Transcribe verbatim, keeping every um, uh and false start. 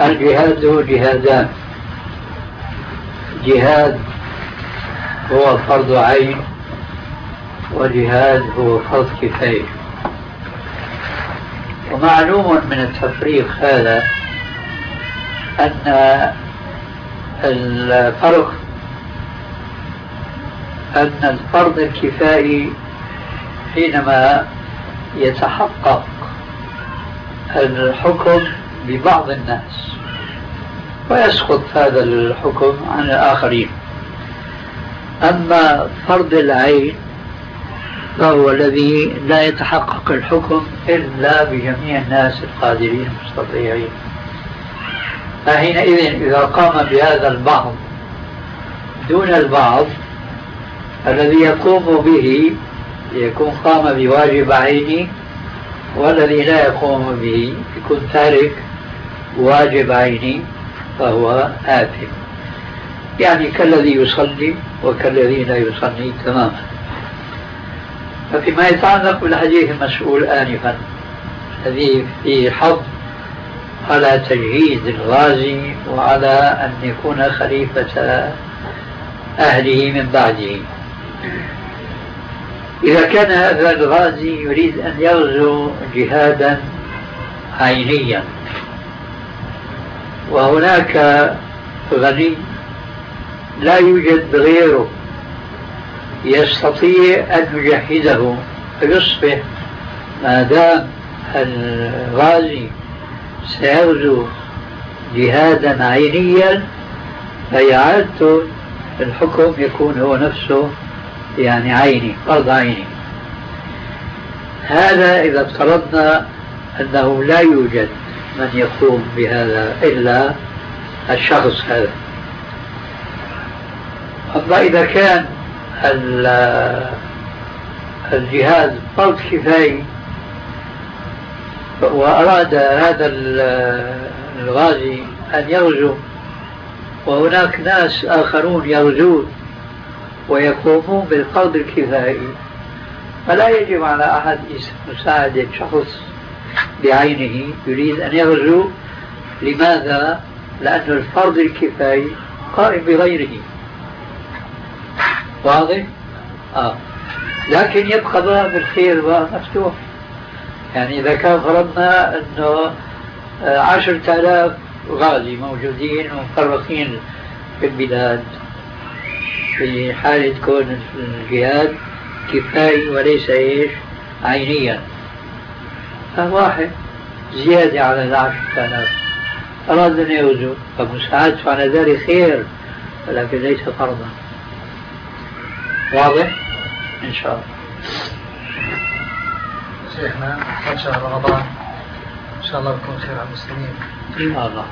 الجهاد له جهادان. جهاد هو فرض عين، وجهاد هو فرض كفاية. ومعلوم من التفريق هذا أن الفرق أن الفرض الكفائي حينما يتحقق الحكم ببعض الناس ويسقط هذا الحكم عن الآخرين. أما فرض العين فهو الذي لا يتحقق الحكم إلا بجميع الناس القادرين المستطيعين. فحينئذ إذا قام بهذا البعض دون البعض الذي يقوم به يكون قام بواجب عيني، والذي لا يقوم به يكون تارك واجب عيني فهو آثم، يعني كالذي يصلي وكالذي لا يصلي تماما. ففيما يتعلق بالحديث المسؤول آنفا الذي فيه حظ على تجهيز الغازي وعلى أن يكون خليفة أهله من بعده، إذا كان هذا الغازي يريد أن يغزو جهادا عينيا وهناك غني لا يوجد غيره يستطيع أن يجهزه، فيصبح ما دام الغازي سيغزو جهادا عينيا فإعادته الحكم يكون هو نفسه يعني عيني، فرض عيني. هذا إذا افترضنا أنه لا يوجد من يقوم بهذا إلا الشخص هذا. أما إذا كان الجهاد فرض كفاية وأراد هذا الغازي أن يغزو وهناك ناس آخرون يغزون ويقومون بالفرض الكفائي، فلا يجب على أحد مساعدة شخص بعينه يريد أن يغزو. لماذا؟ لأن الفرض الكفائي قائم بغيره. واضح؟ آه. لكن يبقى باب الخير باب مفتوح. يعني إذا كان فرضنا أنه عشرة آلاف غازي موجودين ومفرقين في البلاد في حالة كون الجهاد كفاية وليس إيش عينيا، فواحد زيادة على العشرة آلاف أراد أن يغزو فمساعدته على ذلك خير، ولكن ليس فرضا. واضح؟ إن شاء الله. شيخنا إن شاء الله رمضان إن شاء الله بكون خير على المسلمين إن شاء الله.